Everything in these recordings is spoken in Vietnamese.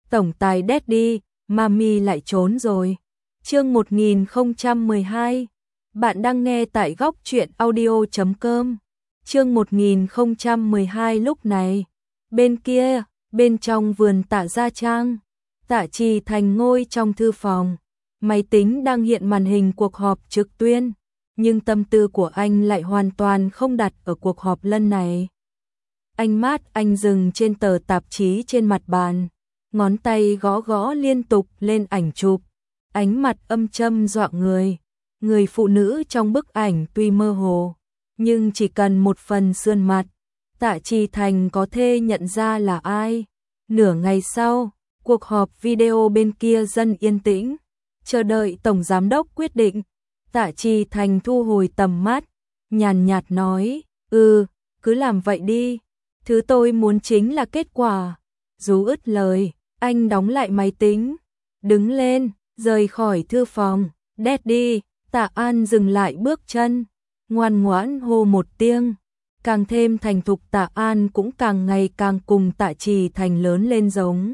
tổng tài Daddy, Mami lại trốn rồi. Chương 1012. Bạn đang nghe tại góc truyện audio.com. Chương 1012 lúc này. Bên kia, bên trong vườn Tạ Gia Trang, Tạ Trì Thành ngồi trong thư phòng. Máy tính đang hiện màn hình cuộc họp trực tuyến, nhưng tâm tư của anh lại hoàn toàn không đặt ở cuộc họp lần này. Ánh mắt anh dừng trên tờ tạp chí trên mặt bàn, ngón tay gõ gõ liên tục lên ảnh chụp, ánh mặt âm châm dọa người. Người phụ nữ trong bức ảnh tuy mơ hồ, nhưng chỉ cần một phần sườn mặt, Tạ Trì Thành có thể nhận ra là ai. Nửa ngày sau, cuộc họp video bên kia dần yên tĩnh, chờ đợi tổng giám đốc quyết định. Tạ Trì Thành thu hồi tầm mắt, nhàn nhạt nói, cứ làm vậy đi, thứ tôi muốn chính là kết quả. Rú ứt lời, anh đóng lại máy tính, đứng lên, rời khỏi thư phòng. Daddy, Tạ An dừng lại bước chân, ngoan ngoãn hô một tiếng. Càng thêm thành thục Tạ An cũng càng ngày càng cùng Tạ Trì Thành lớn lên giống.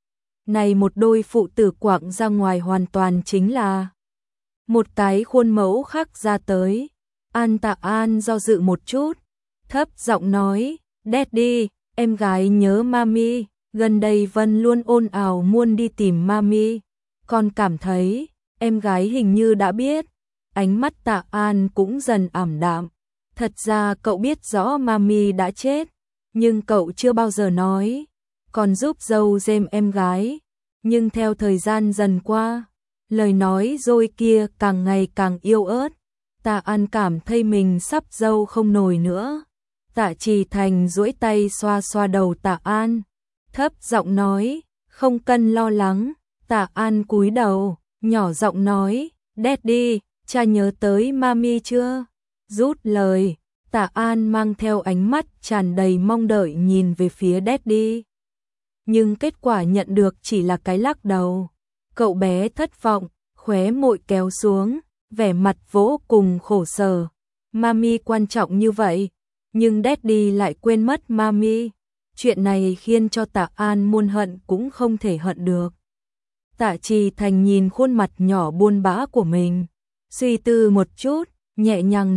Này một đôi phụ tử quạng ra ngoài hoàn toàn chính là một cái khuôn mẫu khác ra tới. Tạ An do dự một chút, thấp giọng nói, Daddy, em gái nhớ Mami, gần đây Vân luôn ồn ào muốn đi tìm Mami. Con cảm thấy, em gái hình như đã biết. Ánh mắt Tạ An cũng dần ảm đạm. Thật ra cậu biết rõ Mami đã chết, nhưng cậu chưa bao giờ nói, còn giúp dâu dêm em gái. Nhưng theo thời gian dần qua, lời nói dối kia càng ngày càng yếu ớt. Tạ An cảm thấy mình sắp dâu không nổi nữa. Tạ Trì Thành duỗi tay xoa xoa đầu Tạ An, thấp giọng nói, không cần lo lắng. Tạ An cúi đầu, nhỏ giọng nói, Daddy, cha nhớ tới Mami chưa? Rút lời, Tạ An mang theo ánh mắt tràn đầy mong đợi nhìn về phía Daddy. Nhưng kết quả nhận được chỉ là cái lắc đầu. Cậu bé thất vọng, khóe môi kéo xuống, vẻ mặt vô cùng khổ sở. Mami quan trọng như vậy, nhưng Daddy lại quên mất Mami. Chuyện này khiến cho Tạ An muốn hận cũng không thể hận được. Tạ Trì Thành nhìn khuôn mặt nhỏ buồn bã của mình, suy tư một chút, nhẹ nhàng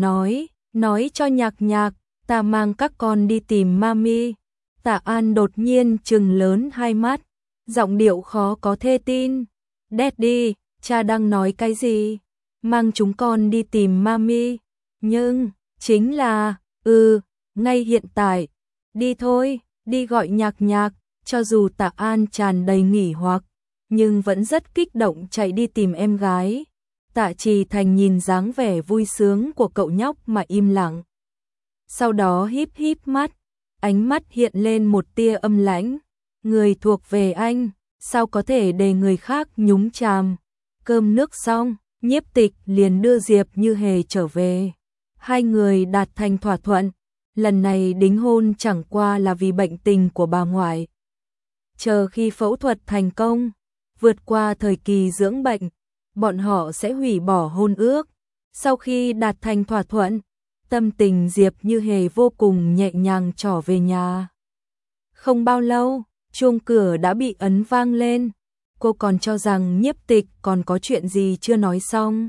nói cho Nhạc Nhạc, ta mang các con đi tìm Mami. Tạ An đột nhiên trừng lớn hai mắt, giọng điệu khó có thể tin. Daddy, cha đang nói cái gì? Mang chúng con đi tìm Mami? Nhưng, chính là, ngay hiện tại. Đi thôi, đi gọi Nhạc Nhạc. Cho dù Tạ An tràn đầy nghỉ hoặc, nhưng vẫn rất kích động chạy đi tìm em gái. Tạ Trì Thành nhìn dáng vẻ vui sướng của cậu nhóc mà im lặng. Sau đó híp híp mắt, ánh mắt hiện lên một tia âm lãnh. Người thuộc về anh, sao có thể để người khác nhúng chàm? Cơm nước xong, Nhiếp Tịch liền đưa Diệp Như Hề trở về. Hai người đạt thành thỏa thuận, lần này đính hôn chẳng qua là vì bệnh tình của bà ngoại. Chờ khi phẫu thuật thành công, vượt qua thời kỳ dưỡng bệnh, bọn họ sẽ hủy bỏ hôn ước. Sau khi đạt thành thỏa thuận, tâm tình Diệp Như Hề vô cùng nhẹ nhàng trở về nhà. Không bao lâu, chuông cửa đã bị ấn vang lên. Cô còn cho rằng Nhiếp Tịch còn có chuyện gì chưa nói xong.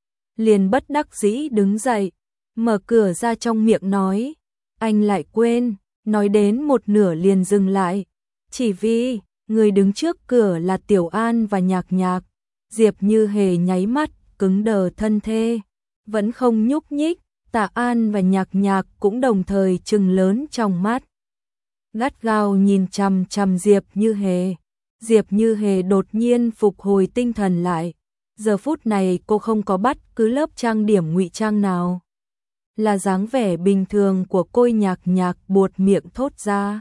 Liền bất đắc dĩ đứng dậy, mở cửa ra trong miệng nói, anh lại quên, nói đến một nửa liền dừng lại. Chỉ vì, người đứng trước cửa là Tiểu An và Nhạc Nhạc. Diệp Như Hề nháy mắt, cứng đờ thân thể, vẫn không nhúc nhích. Tạ An và Nhạc Nhạc cũng đồng thời trừng lớn trong mắt, gắt gao nhìn chằm chằm Diệp Như Hề. Diệp Như Hề đột nhiên phục hồi tinh thần lại. Giờ phút này cô không có bất cứ lớp trang điểm ngụy trang nào, là dáng vẻ bình thường của cô. Nhạc Nhạc buột miệng thốt ra,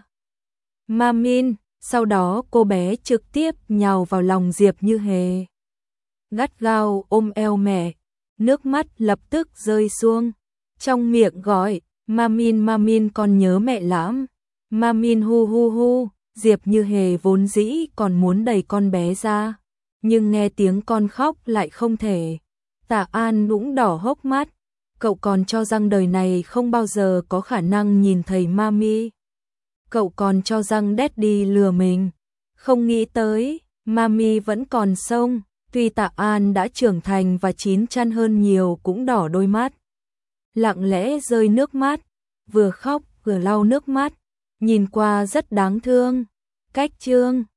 Mamin. Sau đó cô bé trực tiếp nhào vào lòng Diệp Như Hề, gắt gao ôm eo mẹ, nước mắt lập tức rơi xuống, trong miệng gọi, Mamin Mamin con nhớ mẹ lắm. Mamin hu hu hu. Diệp Như Hề vốn dĩ còn muốn đẩy con bé ra, nhưng nghe tiếng con khóc lại không thể. Tạ An cũng đỏ hốc mắt, cậu còn cho rằng đời này không bao giờ có khả năng nhìn thấy Mami. Cậu còn cho rằng Daddy lừa mình. Không nghĩ tới, Mami vẫn còn sống, tuy Tạ An đã trưởng thành và chín chắn hơn nhiều cũng đỏ đôi mắt. Lặng lẽ rơi nước mắt, vừa khóc vừa lau nước mắt, nhìn qua rất đáng thương. Cách chương